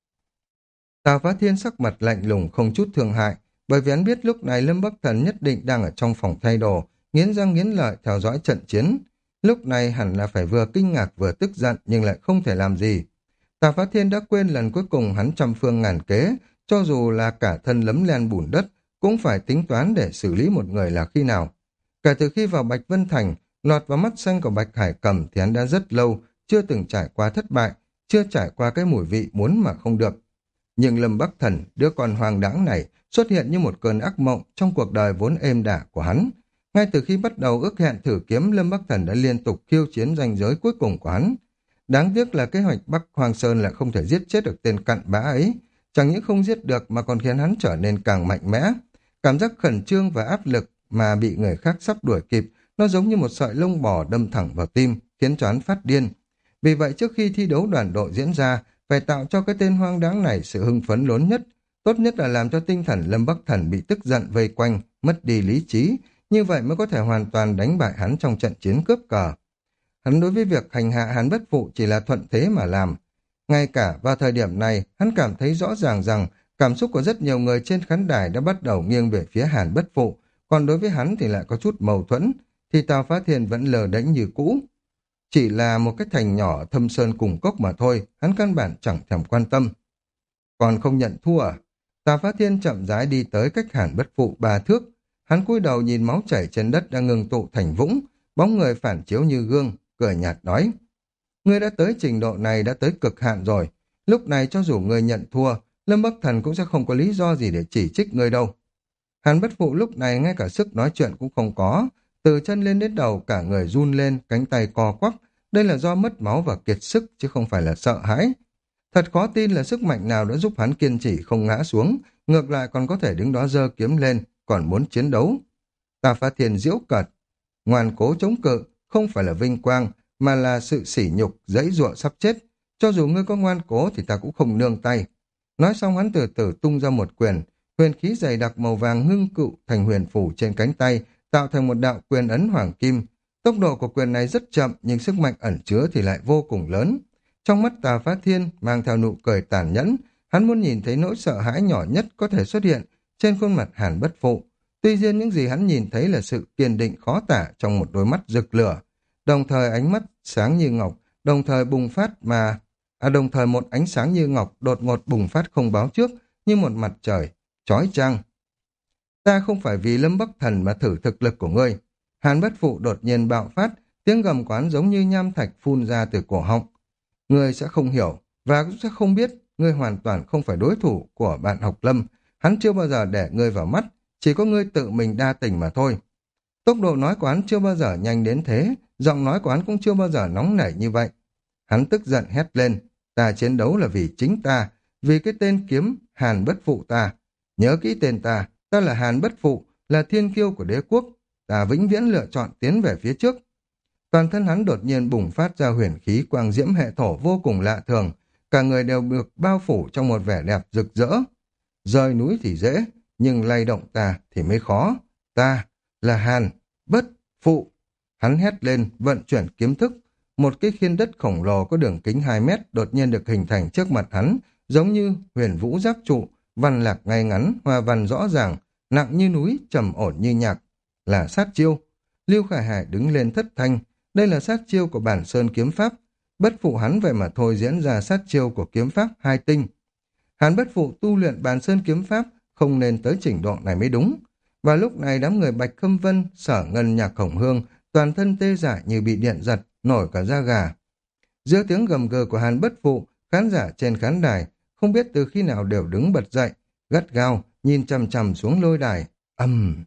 Tào Phá Thiên sắc mặt lạnh lùng không chút thương hại, bởi vì hắn biết lúc này Lâm Bắc Thần nhất định đang ở trong phòng thay đồ, nghiến răng nghiến lợi theo dõi trận chiến. Lúc này hẳn là phải vừa kinh ngạc vừa tức giận nhưng lại không thể làm gì. Tào Phá Thiên đã quên lần cuối cùng hắn trăm phương ngàn kế, cho dù là cả thân lấm len bùn đất, cũng phải tính toán để xử lý một người là khi nào. Kể từ khi vào Bạch Vân Thành, lọt vào mắt xanh của Bạch Hải Cầm thì hắn đã rất lâu, chưa từng trải qua thất bại, chưa trải qua cái mùi vị muốn mà không được. Nhưng Lâm Bắc Thần, đứa con hoang đãng này, xuất hiện như một cơn ác mộng trong cuộc đời vốn êm đả của hắn. Ngay từ khi bắt đầu ước hẹn thử kiếm, Lâm Bắc Thần đã liên tục khiêu chiến ranh giới cuối cùng của hắn. Đáng tiếc là kế hoạch Bắc Hoàng Sơn lại không thể giết chết được tên cặn bã ấy. Chẳng những không giết được mà còn khiến hắn trở nên càng mạnh mẽ. Cảm giác khẩn trương và áp lực mà bị người khác sắp đuổi kịp, nó giống như một sợi lông bò đâm thẳng vào tim, khiến cho hắn phát điên. Vì vậy trước khi thi đấu đoàn đội diễn ra, phải tạo cho cái tên hoang đáng này sự hưng phấn lớn nhất. Tốt nhất là làm cho tinh thần Lâm Bắc Thần bị tức giận vây quanh, mất đi lý trí, như vậy mới có thể hoàn toàn đánh bại hắn trong trận chiến cướp cờ. Hắn đối với việc hành hạ Hàn Bất Phụ chỉ là thuận thế mà làm. Ngay cả vào thời điểm này, hắn cảm thấy rõ ràng rằng cảm xúc của rất nhiều người trên khán đài đã bắt đầu nghiêng về phía Hàn Bất Phụ, còn đối với hắn thì lại có chút mâu thuẫn, thì Tào Phá Thiên vẫn lờ đánh như cũ. Chỉ là một cái thành nhỏ thâm sơn cùng cốc mà thôi, hắn căn bản chẳng thèm quan tâm. Còn không nhận thua à? Tào Phá Thiên chậm rãi đi tới cách Hàn Bất Phụ ba thước. Hắn cúi đầu nhìn máu chảy trên đất đang ngừng tụ thành vũng, bóng người phản chiếu như gương, cười nhạt nói. Ngươi đã tới trình độ này, đã tới cực hạn rồi. Lúc này cho dù ngươi nhận thua, Lâm Bắc Thần cũng sẽ không có lý do gì để chỉ trích ngươi đâu. Hàn Bất Phụ lúc này ngay cả sức nói chuyện cũng không có, từ chân lên đến đầu cả người run lên, cánh tay co quắp. Đây là do mất máu và kiệt sức chứ không phải là sợ hãi. Thật khó tin là sức mạnh nào đã giúp hắn kiên trì không ngã xuống, ngược lại còn có thể đứng đó giơ kiếm lên, còn muốn chiến đấu. Tào Phá Thiên giễu cợt, ngoan cố chống cự, không phải là vinh quang, mà là sự sỉ nhục, giãy giụa sắp chết. Cho dù ngươi có ngoan cố thì ta cũng không nương tay. Nói xong hắn từ từ tung ra một quyền, huyền khí dày đặc màu vàng ngưng cựu thành huyền phủ trên cánh tay, tạo thành một đạo quyền ấn hoàng kim. Tốc độ của quyền này rất chậm nhưng sức mạnh ẩn chứa thì lại vô cùng lớn. Trong mắt Tà Phá Thiên mang theo nụ cười tàn nhẫn, hắn muốn nhìn thấy nỗi sợ hãi nhỏ nhất có thể xuất hiện trên khuôn mặt Hàn Bất Phụ. Tuy nhiên những gì hắn nhìn thấy là sự kiên định khó tả trong một đôi mắt rực lửa, đồng thời ánh mắt sáng như ngọc, đồng thời bùng phát mà à đồng thời một ánh sáng như ngọc đột ngột bùng phát không báo trước, như một mặt trời chói chang. Ta không phải vì Lâm Bắc Thần mà thử thực lực của ngươi. Hàn Bất Phụ đột nhiên bạo phát, tiếng gầm quán giống như nham thạch phun ra từ cổ họng. Ngươi sẽ không hiểu và cũng sẽ không biết, ngươi hoàn toàn không phải đối thủ của bạn học Lâm. Hắn chưa bao giờ để ngươi vào mắt, chỉ có ngươi tự mình đa tình mà thôi. Tốc độ nói của hắn chưa bao giờ nhanh đến thế, giọng nói của hắn cũng chưa bao giờ nóng nảy như vậy. Hắn tức giận hét lên, ta chiến đấu là vì chính ta, vì cái tên kiếm Hàn Bất Phụ ta. Nhớ kỹ tên ta, ta là Hàn Bất Phụ, là thiên kiêu của đế quốc, ta vĩnh viễn lựa chọn tiến về phía trước. Toàn thân hắn đột nhiên bùng phát ra huyền khí quang diễm hệ thổ vô cùng lạ thường, cả người đều được bao phủ trong một vẻ đẹp rực rỡ. Rời núi thì dễ, nhưng lay động ta thì mới khó. Ta là Hàn Bất Phụ. Hắn hét lên, vận chuyển kiếm thức. Một cái khiên đất khổng lồ có đường kính hai mét đột nhiên được hình thành trước mặt hắn, giống như huyền vũ giáp trụ, văn lạc ngay ngắn, hoa văn rõ ràng, nặng như núi, trầm ổn như nhạc. Là sát chiêu. Lưu Khải Hải đứng lên thất thanh. Đây là sát chiêu của bản sơn kiếm pháp. Bất Phụ hắn vậy mà thôi diễn ra sát chiêu của kiếm pháp hai tinh. Hàn Bất Phụ tu luyện bản sơn kiếm pháp không nên tới trình độ này mới đúng. Và lúc này đám người Bạch Khâm Vân, Sở Ngân, Nhạc Khổng Hương toàn thân tê dại như bị điện giật, nổi cả da gà. Giữa tiếng gầm gừ của Hàn Bất Phụ, khán giả trên khán đài không biết từ khi nào đều đứng bật dậy, gắt gao nhìn chằm chằm xuống lôi đài. Ầm.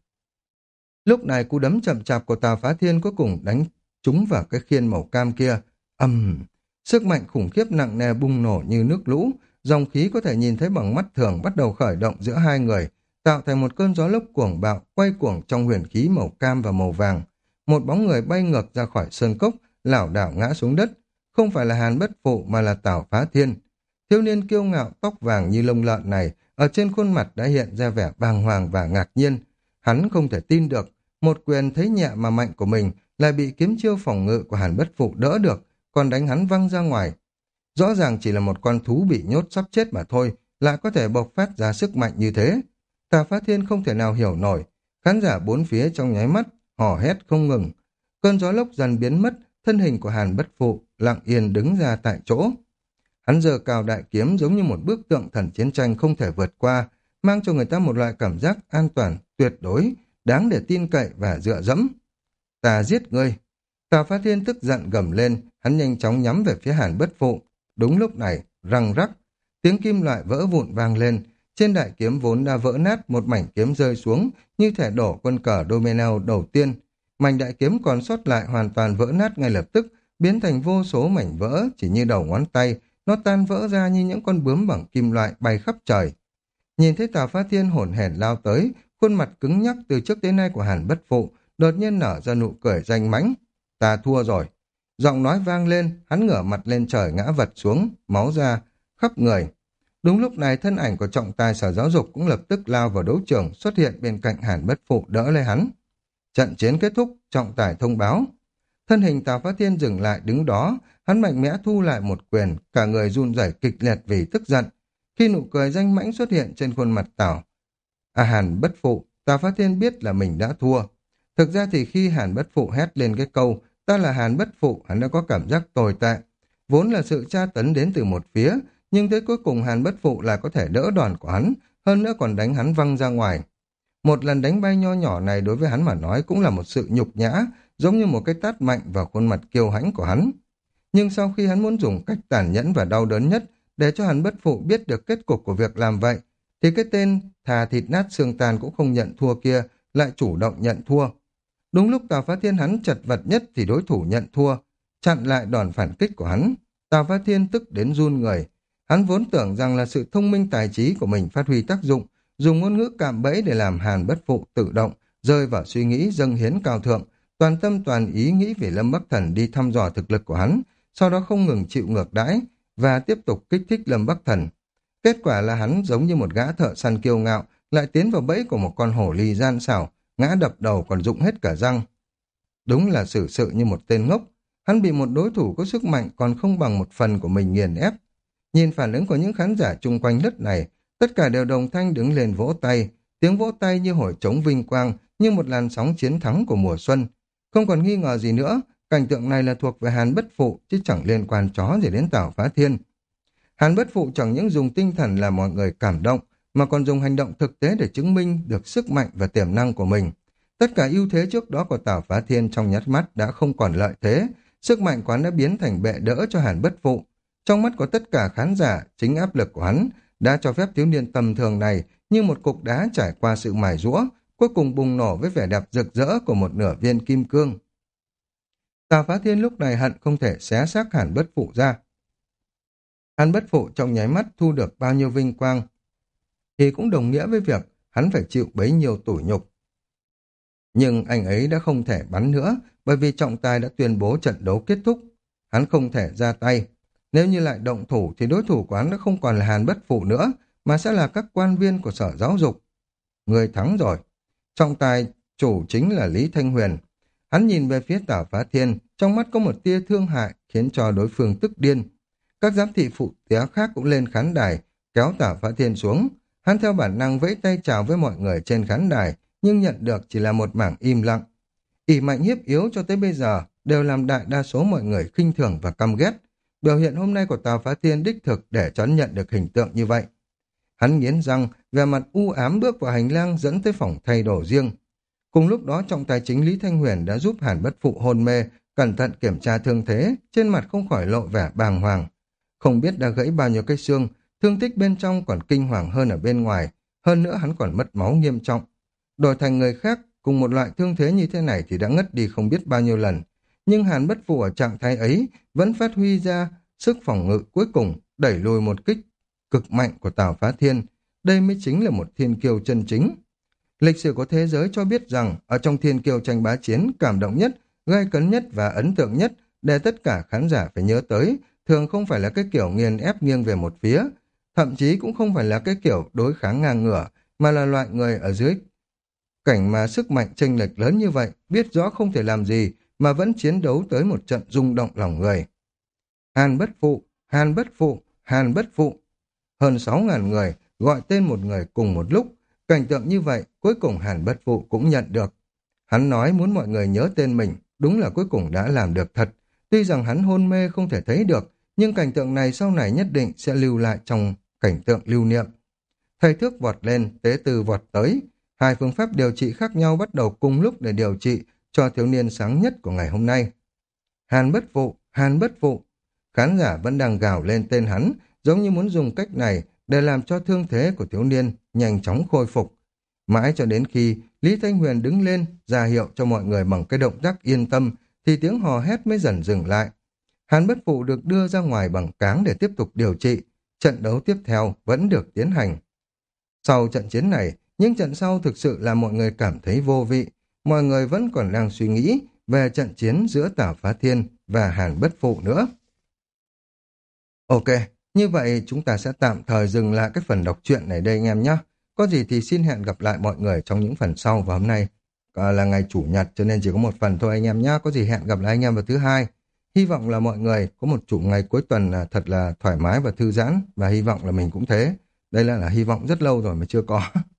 Lúc này cú đấm chậm chạp của Tào Phá Thiên cuối cùng đánh trúng vào cái khiên màu cam kia. Ầm. Sức mạnh khủng khiếp nặng nề bùng nổ như nước lũ, dòng khí có thể nhìn thấy bằng mắt thường bắt đầu khởi động giữa hai người, tạo thành một cơn gió lốc cuồng bạo quay cuồng trong huyền khí màu cam và màu vàng. Một bóng người bay ngược ra khỏi sơn cốc, lảo đảo ngã xuống đất. Không phải là Hàn Bất Phụ mà là Tào Phá Thiên. Thiếu niên kiêu ngạo tóc vàng như lông lợn này ở trên khuôn mặt đã hiện ra vẻ bàng hoàng và ngạc nhiên. Hắn không thể tin được, một quyền thấy nhẹ mà mạnh của mình lại bị kiếm chiêu phòng ngự của Hàn Bất Phụ đỡ được, còn đánh hắn văng ra ngoài. Rõ ràng chỉ là một con thú bị nhốt sắp chết mà thôi, lại có thể bộc phát ra sức mạnh như thế. Tào Phá Thiên không thể nào hiểu nổi, khán giả bốn phía trong nháy mắt hò hét không ngừng. Cơn gió lốc dần biến mất, thân hình của Hàn Bất Phụ lặng yên đứng ra tại chỗ. Hắn giơ cao đại kiếm giống như một bức tượng thần chiến tranh không thể vượt qua, mang cho người ta một loại cảm giác an toàn, tuyệt đối, đáng để tin cậy và dựa dẫm. Ta giết ngươi. Tào Phá Thiên tức giận gầm lên, hắn nhanh chóng nhắm về phía Hàn Bất Phụ. Đúng lúc này, răng rắc, tiếng kim loại vỡ vụn vang lên, trên đại kiếm vốn đã vỡ nát, một mảnh kiếm rơi xuống, như thể đổ quân cờ domino đầu tiên. Mảnh đại kiếm còn sót lại hoàn toàn vỡ nát ngay lập tức, biến thành vô số mảnh vỡ, chỉ như đầu ngón tay, nó tan vỡ ra như những con bướm bằng kim loại bay khắp trời. Nhìn thấy Tào Phá Thiên hổn hển lao tới, khuôn mặt cứng nhắc từ trước tới nay của Hàn Bất Phụ đột nhiên nở ra nụ cười danh mãnh. Ta thua rồi. Giọng nói vang lên, hắn ngửa mặt lên trời ngã vật xuống, máu ra khắp người. Đúng lúc này thân ảnh của trọng tài sở giáo dục cũng lập tức lao vào đấu trường, xuất hiện bên cạnh Hàn Bất Phụ đỡ lấy hắn. Trận chiến kết thúc, trọng tài thông báo. Thân hình Tào Phá Thiên dừng lại đứng đó, hắn mạnh mẽ thu lại một quyền, cả người run rẩy kịch liệt vì tức giận. Khi nụ cười danh mãnh xuất hiện trên khuôn mặt Tào À Hàn Bất Phụ, Tào Phá Thiên biết là mình đã thua. Thực ra thì khi Hàn Bất Phụ hét lên cái câu ta là Hàn Bất Phụ, hắn đã có cảm giác tồi tệ. Vốn là sự tra tấn đến từ một phía, nhưng tới cuối cùng Hàn Bất Phụ là có thể đỡ đòn của hắn, hơn nữa còn đánh hắn văng ra ngoài. Một lần đánh bay nho nhỏ này đối với hắn mà nói cũng là một sự nhục nhã, giống như một cái tát mạnh vào khuôn mặt kiêu hãnh của hắn. Nhưng sau khi hắn muốn dùng cách tàn nhẫn và đau đớn nhất để cho Hàn Bất Phụ biết được kết cục của việc làm vậy, thì cái tên thà thịt nát xương tàn cũng không nhận thua kia lại chủ động nhận thua. Đúng lúc Tào Phá Thiên hắn chật vật nhất thì đối thủ nhận thua, chặn lại đòn phản kích của hắn. Tào Phá Thiên tức đến run người. Hắn vốn tưởng rằng là sự thông minh tài trí của mình phát huy tác dụng, dùng ngôn ngữ cạm bẫy để làm Hàn Bất Phụ tự động, rơi vào suy nghĩ dâng hiến cao thượng, toàn tâm toàn ý nghĩ về Lâm Bắc Thần đi thăm dò thực lực của hắn, sau đó không ngừng chịu ngược đãi và tiếp tục kích thích Lâm Bắc Thần. Kết quả là hắn giống như một gã thợ săn kiêu ngạo, lại tiến vào bẫy của một con hổ ly gian xảo, ngã đập đầu còn rụng hết cả răng. Đúng là xử sự như một tên ngốc. Hắn bị một đối thủ có sức mạnh còn không bằng một phần của mình nghiền ép. Nhìn phản ứng của những khán giả chung quanh lớp này, tất cả đều đồng thanh đứng lên vỗ tay, tiếng vỗ tay như hồi trống vinh quang, như một làn sóng chiến thắng của mùa xuân. Không còn nghi ngờ gì nữa, cảnh tượng này là thuộc về Hàn Bất Phụ, chứ chẳng liên quan chó gì đến Tào Phá Thiên. Hàn Bất Phụ chẳng những dùng tinh thần làm mọi người cảm động, mà còn dùng hành động thực tế để chứng minh được sức mạnh và tiềm năng của mình. Tất cả ưu thế trước đó của Tào Phá Thiên trong nháy mắt đã không còn lợi thế, sức mạnh của hắn đã biến thành bệ đỡ cho Hàn Bất Phụ. Trong mắt của tất cả khán giả, chính áp lực của hắn đã cho phép thiếu niên tầm thường này như một cục đá trải qua sự mài giũa, cuối cùng bùng nổ với vẻ đẹp rực rỡ của một nửa viên kim cương. Tào Phá Thiên lúc này hận không thể xé xác Hàn Bất Phụ ra. Hàn Bất Phụ trong nháy mắt thu được bao nhiêu vinh quang, thì cũng đồng nghĩa với việc hắn phải chịu bấy nhiêu tủi nhục. Nhưng anh ấy đã không thể bắn nữa, bởi vì trọng tài đã tuyên bố trận đấu kết thúc. Hắn không thể ra tay. Nếu như lại động thủ thì đối thủ của hắn đã không còn là Hàn Bất Phụ nữa, mà sẽ là các quan viên của sở giáo dục. Người thắng rồi. Trọng tài chủ chính là Lý Thanh Huyền. Hắn nhìn về phía Tào Phá Thiên, trong mắt có một tia thương hại khiến cho đối phương tức điên. Các giám thị phụ té khác cũng lên khán đài, kéo Tào Phá Thiên xuống. Hắn theo bản năng vẫy tay chào với mọi người trên khán đài, nhưng nhận được chỉ là một mảng im lặng. ỷ mạnh hiếp yếu cho tới bây giờ đều làm đại đa số mọi người khinh thường và căm ghét. Biểu hiện hôm nay của Tào Phá Thiên đích thực để cho hắn nhận được hình tượng như vậy. Hắn nghiến răng, vẻ mặt u ám bước vào hành lang dẫn tới phòng thay đồ riêng. Cùng lúc đó trọng tài chính Lý Thanh Huyền đã giúp Hàn Bất Phụ hôn mê, cẩn thận kiểm tra thương thế, trên mặt không khỏi lộ vẻ bàng hoàng. Không biết đã gãy bao nhiêu cái xương, thương tích bên trong còn kinh hoàng hơn ở bên ngoài, hơn nữa hắn còn mất máu nghiêm trọng. Đổi thành người khác, cùng một loại thương thế như thế này thì đã ngất đi không biết bao nhiêu lần. Nhưng Hàn Bất Phụ ở trạng thái ấy vẫn phát huy ra sức phòng ngự cuối cùng, đẩy lùi một kích cực mạnh của Tào Phá Thiên. Đây mới chính là một thiên kiêu chân chính. Lịch sử của thế giới cho biết rằng, ở trong thiên kiêu tranh bá chiến, cảm động nhất, gay cấn nhất và ấn tượng nhất, để tất cả khán giả phải nhớ tới, thường không phải là cái kiểu nghiền ép nghiêng về một phía, thậm chí cũng không phải là cái kiểu đối kháng ngang ngửa, mà là loại người ở dưới cảnh mà sức mạnh chênh lệch lớn như vậy, biết rõ không thể làm gì, mà vẫn chiến đấu tới một trận rung động lòng người. Hàn Bất Phụ, Hàn Bất Phụ, Hàn Bất Phụ. Hơn sáu ngàn người gọi tên một người cùng một lúc. Cảnh tượng như vậy, cuối cùng Hàn Bất Phụ cũng nhận được. Hắn nói muốn mọi người nhớ tên mình, đúng là cuối cùng đã làm được thật. Tuy rằng hắn hôn mê không thể thấy được, nhưng cảnh tượng này sau này nhất định sẽ lưu lại trong cảnh tượng lưu niệm. Thầy thuốc vọt lên, tế tư vọt tới. Hai phương pháp điều trị khác nhau bắt đầu cùng lúc để điều trị cho thiếu niên sáng nhất của ngày hôm nay. Hàn Bất Phụ, Hàn Bất Phụ. Khán giả vẫn đang gào lên tên hắn, giống như muốn dùng cách này để làm cho thương thế của thiếu niên nhanh chóng khôi phục. Mãi cho đến khi Lý Thanh Huyền đứng lên ra hiệu cho mọi người bằng cái động tác yên tâm, thì tiếng hò hét mới dần dừng lại. Hàn Bất Phụ được đưa ra ngoài bằng cáng để tiếp tục điều trị. Trận đấu tiếp theo vẫn được tiến hành. Sau trận chiến này, những trận sau thực sự là mọi người cảm thấy vô vị. Mọi người vẫn còn đang suy nghĩ về trận chiến giữa Tào Phá Thiên và Hàn Bất Phụ nữa. Ok, như vậy chúng ta sẽ tạm thời dừng lại cái phần đọc truyện này đây anh em nhé. Có gì thì xin hẹn gặp lại mọi người trong những phần sau, và hôm nay à, là ngày chủ nhật cho nên chỉ có một phần thôi anh em nhé. Có gì hẹn gặp lại anh em vào thứ hai. Hy vọng là mọi người có một chủ ngày cuối tuần là thật là thoải mái và thư giãn, và hy vọng là mình cũng thế. Đây là, là hy vọng rất lâu rồi mà chưa có.